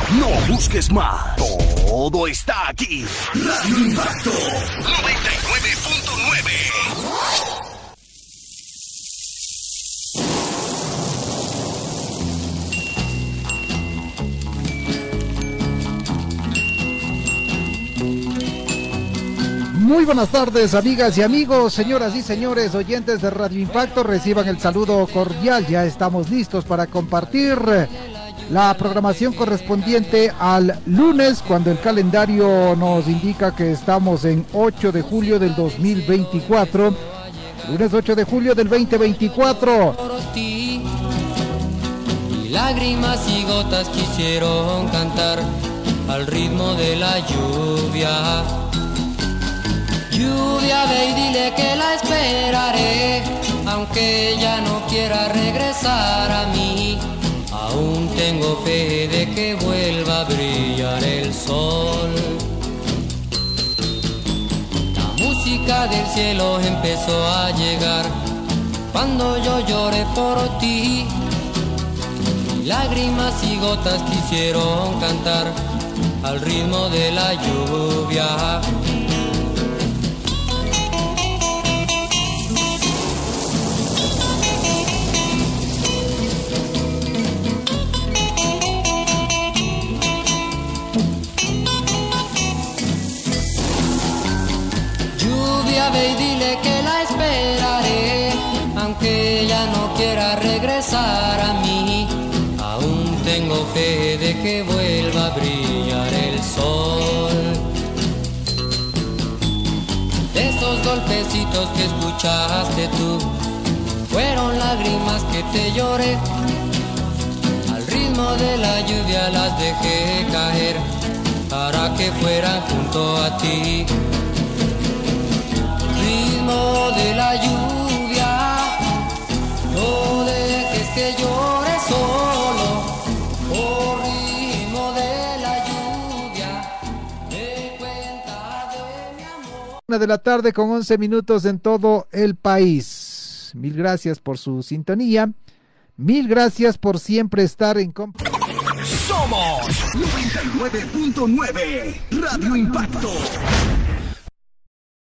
No busques más. Todo está aquí. Radio Impacto 99.9. Muy buenas tardes, amigas y amigos, señoras y señores, oyentes de Radio Impacto, reciban el saludo cordial. Ya estamos listos para compartir la programación correspondiente al lunes, cuando el calendario nos indica que estamos en 8 de julio del 2024. Lunes 8 de julio del 2024. Y lágrimas y gotas quisieron cantar al ritmo de la lluvia. Lluvia, ve y dile que la esperaré, aunque ella no quiera regresar a mí. Aún tengo fe de que vuelva a brillar el sol. La música del cielo empezó a llegar cuando yo lloré por ti. Lágrimas y gotas quisieron cantar al ritmo de la lluvia. Ve y dile que la esperaré, aunque ella no quiera regresar a mí. Aún tengo fe de que vuelva a brillar el sol. De esos golpecitos que escuchaste tú, fueron lágrimas que te lloré. Al ritmo de la lluvia las dejé caer para que fueran junto a ti. Ritmo de la lluvia, no dejes que llore solo. Oh, ritmo de la lluvia, me cuenta de mi amor. 1 de la tarde con 11 minutos en todo el país. Mil gracias por su sintonía. Mil gracias por siempre estar en compañía. Somos 99.9 Radio Impacto.